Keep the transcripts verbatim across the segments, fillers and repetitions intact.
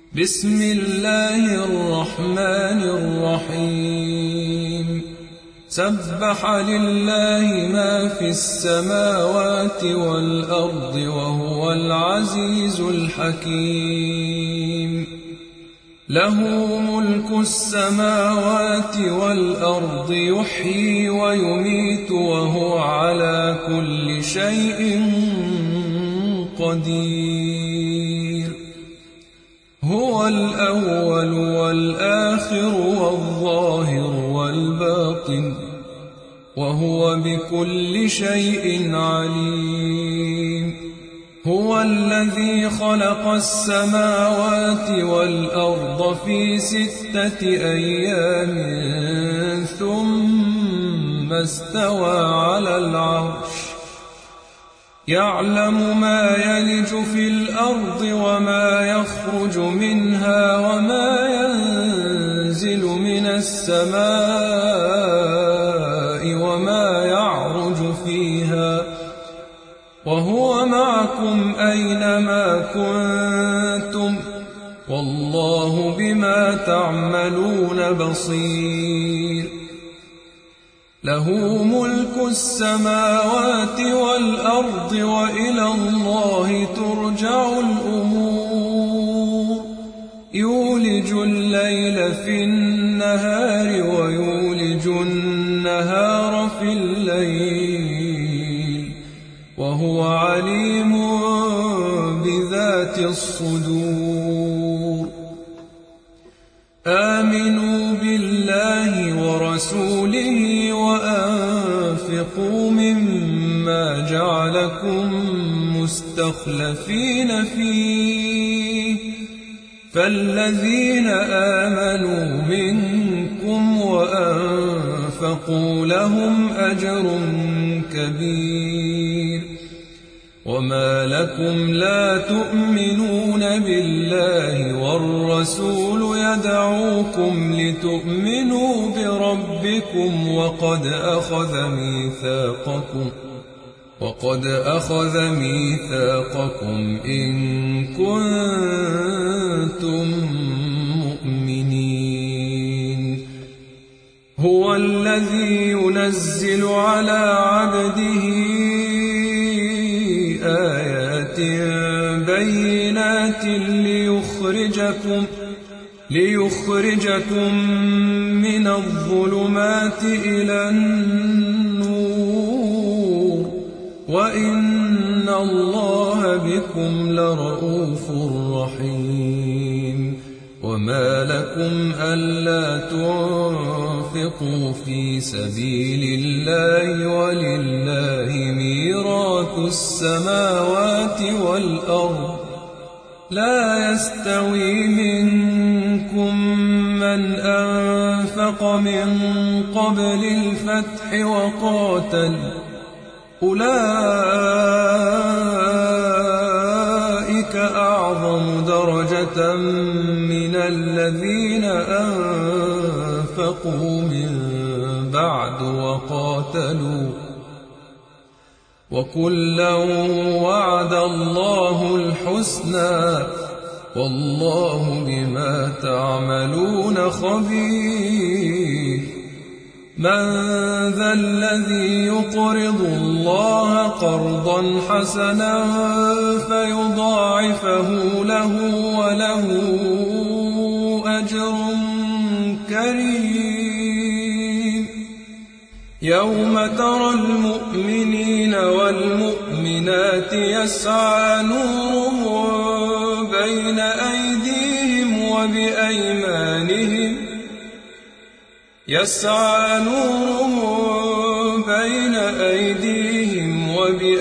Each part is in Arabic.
بسم الله الرحمن الرحيم سبح لله ما في السماوات والأرض وهو العزيز الحكيم له ملك السماوات والأرض يحيي ويميت وهو على كل شيء قدير هو الأول والآخر والظاهر والباطن وهو بكل شيء عليم هو الذي خلق السماوات والأرض في ستة أيام ثم استوى على العرش يعلم ما يلج في الأرض وما يخرج منها وما ينزل من السماء وما يعرج فيها وهو معكم أينما كنتم والله بما تعملون بصير له ملك السماوات والأرض وإلى الله ترجع الأمور يولج الليل في النهار ويولج النهار في الليل وهو عليم بذات الصدور آمنوا بالله ورسوله وأنفقوا مما جعلكم مستخلفين فيه فالذين آمنوا منكم وأنفقوا لهم أجر كبير وما لكم لا تؤمنون بالله والرسول يدعوكم لتؤمنوا بربكم وقد أخذ ميثاقكم وقد أخذ ميثاقكم إن كنتم مؤمنين هو الذي ينزل على عبده آيات بينات ليخرجكم ليخرجكم من الظلمات إلى النور وإن الله بكم لرءوف رحيم وما لكم ألا تنفقوا في سبيل الله ولله ميراث السماوات والأرض لا يستوي منكم من أنفق من قبل الفتح وقاتل أولئك أعظم درجة من الذين أنفقوا من بعد وقاتلوا وكلا وعد الله الحسنى والله بما تعملون خبير من ذا الذي يقرض الله قرضا حسنا فيضاعفه له وله أجر كريم يوم ترى المؤمنين والمؤمنات يسعى نورهم بين أيديهم وبأيمانهم يسعى نورهم بين أيديهم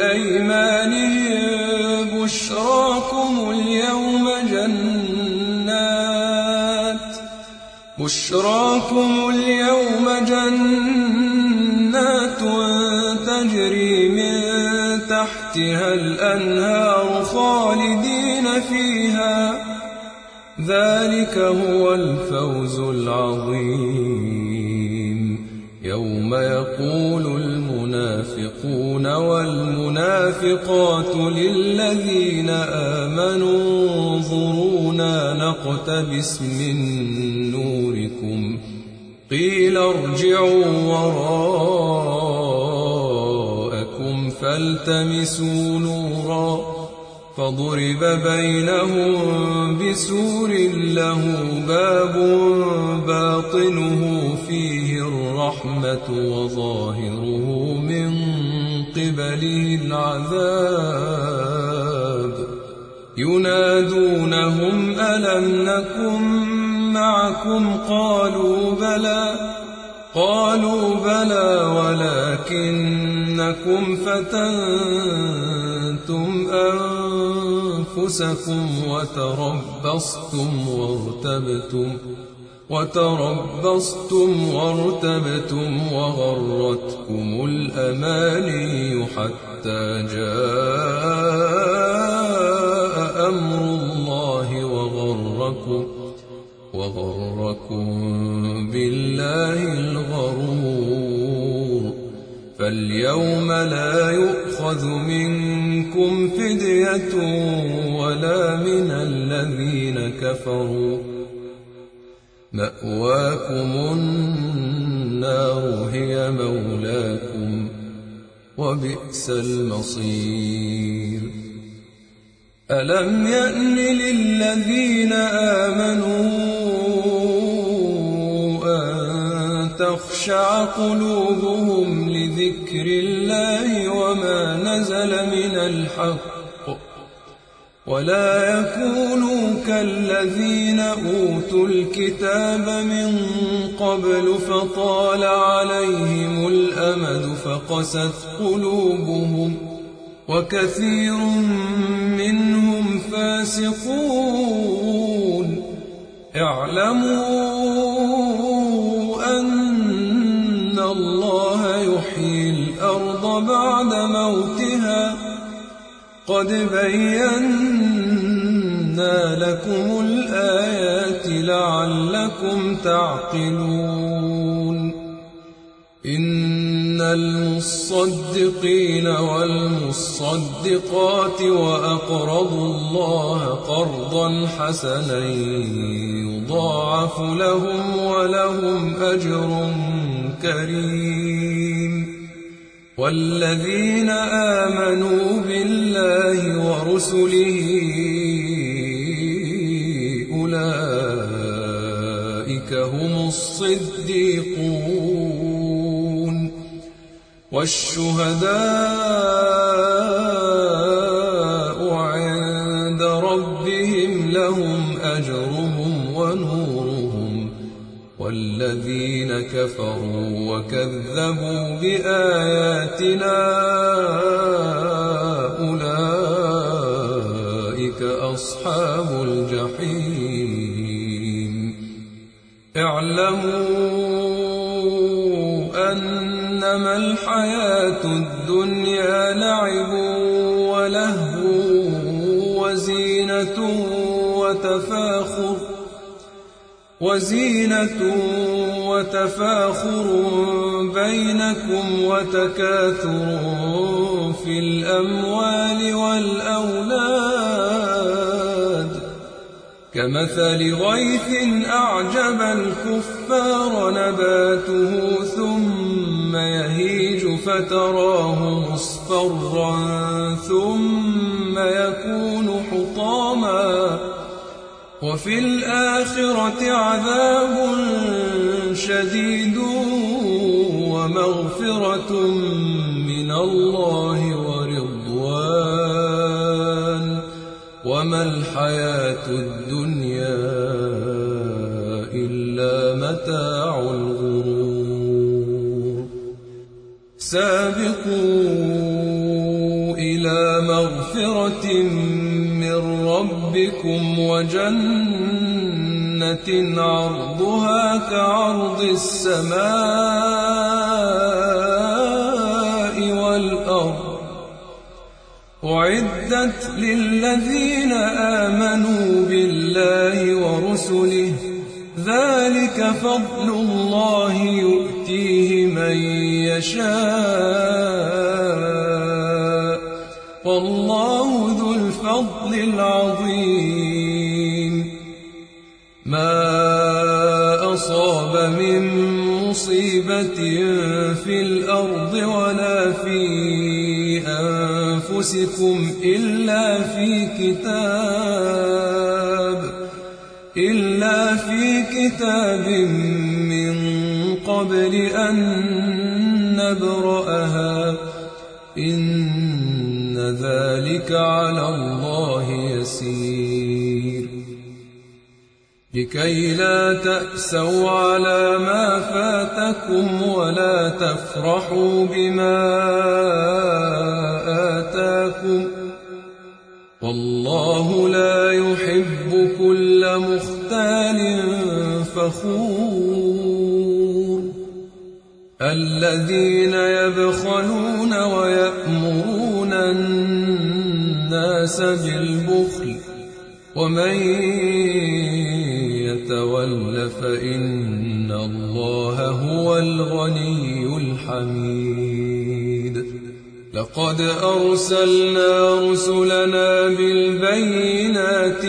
وبأيمانهم بشراكم اليوم جنات بشراكم اليوم جنات تجري من تحتها الأنهار خالدين فيها ذلك هو الفوز العظيم يوم يقول المنافقون والمنافقات للذين آمنوا انظرونا انظرونا نقتبس من نوركم قيل ارجعوا وراءكم فالتمسوا نورا فضرب بينهم بسور له باب باطنه فيه الرحمة وظاهره من قبله العذاب ينادونهم ألم نكن معكم قالوا بلى قالوا بلى ولكنكم فتنتم أنفسكم وتربصتم وارتبتم وتربصتم وارتبتم وغرتكم الأماني حتى جاء أمر الله وغركم وغركم بالله الغرور فاليوم لا يؤخذ منكم فدية ولا من الذين كفروا مأواكم النار هي مولاكم وبئس المصير ألم يأن للذين آمنوا أن تخشع قلوبهم لذكر الله وما نزل من الحق ولا يكونوا كالذين أوتوا الكتاب من قبل فطال عليهم الأمد فقست قلوبهم وكثير منهم فاسقون اعلموا أن الله يحيي الأرض بعد موتها قد بينا لكم الآيات لعلكم تعقلون إن المصدقين والمصدقات وأقرضوا الله قرضا حسنا يضاعف لهم ولهم أجر كريم والذين آمنوا بالله ورسله أولئك هم الصديقون والشهداء عند ربهم لهم أجرهم ونورهم والذين كفروا وكذبوا بآياتنا أولئك أصحاب الجحيم اعلموا أنما الحياة الدنيا لعب ولهو وزينة وتفاخر وزينة وتفاخر بينكم وتكاثر في الأموال والأولاد كمثل غيث أعجب الكفار نباته ثم يهيج فتراه مصفرا ثم يكون حطاما وفي الآخرة عذاب شديد ومغفرة من الله ورضوان وما الحياة الدنيا إلا متاع الغرور سابقوا إلى مغفرة من ربكم وجنة عرضها كعرض السماء والأرض أعدت للذين آمنوا بالله ورسله ذلك فضل الله يؤتيه من يشاء والله ذو الفضل العظيم ما أصاب من مصيبة في الأرض ولا في أنفسكم إلا في كتاب إلا في كتاب من قبل أن نبرأها إن ذلك على الله يسير لكي لا تأسوا على ما فاتكم ولا تفرحوا بما آتاكم والله لا يحب كل مختال فخور الذين يبخلون ويأمرون الناس بالبخل ومن يتول فإن الله هو الغني الحميد لقد أرسلنا رسلنا بالبينات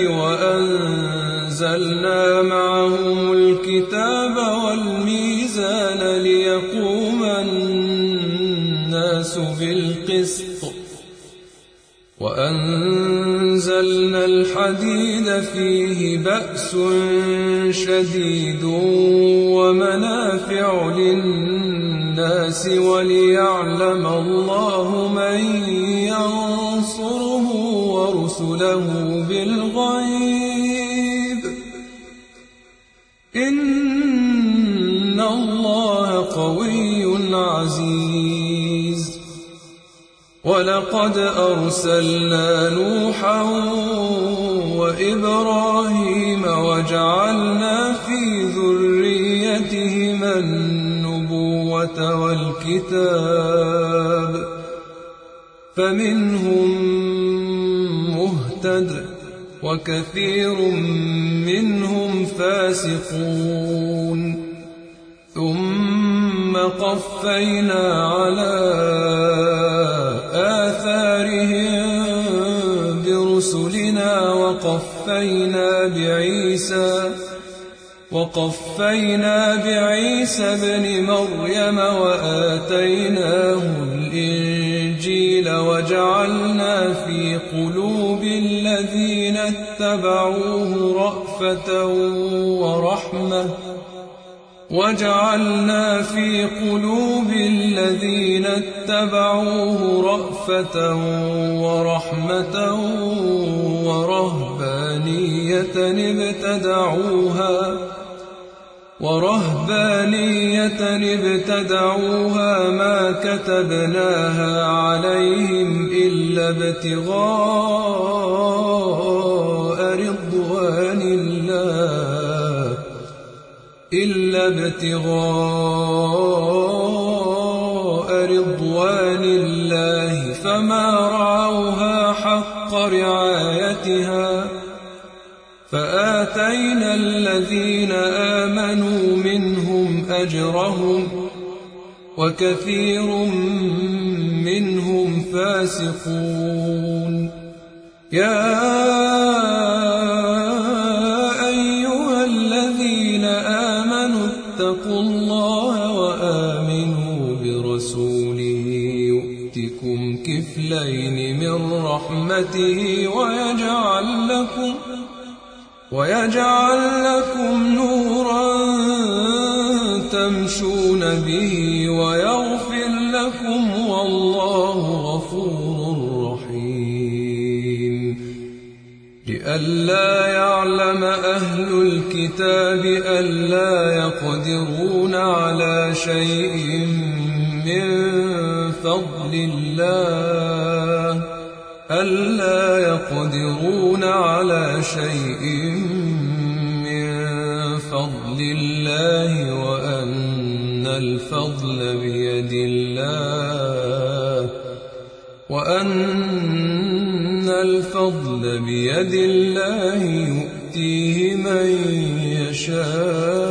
وأنزلنا معهم الكتاب والميزان ليقوم الناس بالقسط وأنزلنا الحديد فيه بأس شديد ومنافع للناس وليعلم الله من ينصره ورسله بالغيب إن الله قوي عزيز ولقد أرسلنا نوحا وإبراهيم وجعلنا في ذريتهما النبوة والكتاب فمنهم مهتد وكثير منهم فاسقون ثم قفينا على آثارهم برسلنا وقفينا بعيسى وقفينا بعيسى ابن مريم وآتيناه الإنجيل وجعلنا في قلوب الذين اتبعوه رأفة ورحمة وجعلنا في قلوب الذين اتبعوه رأفة ورحمة ورهبانية ابتدعوها ورهبانية ابتدعوها ما كتبناها عليهم إلا ابتغاء رضوان الله إلا ابتغاء رضوان الله فما رعوها حق رعايتها فآتينا الذين آمنوا منهم أجرهم وكثير منهم فاسقون يا أيها الذين آمنوا اتقوا الله وآمنوا برسوله يؤتكم كفلين من رحمته ويجعل لكم ويجعل لكم نورا تمشون به ويغفر لكم والله غفور رحيم لئلا يعلم أهل الكتاب ألا يقدرون على شيء من فضل الله ألا يقدرون على شيء من فضل الله وأن الفضل بيد الله وأن الفضل بيد الله يؤتيه من يشاء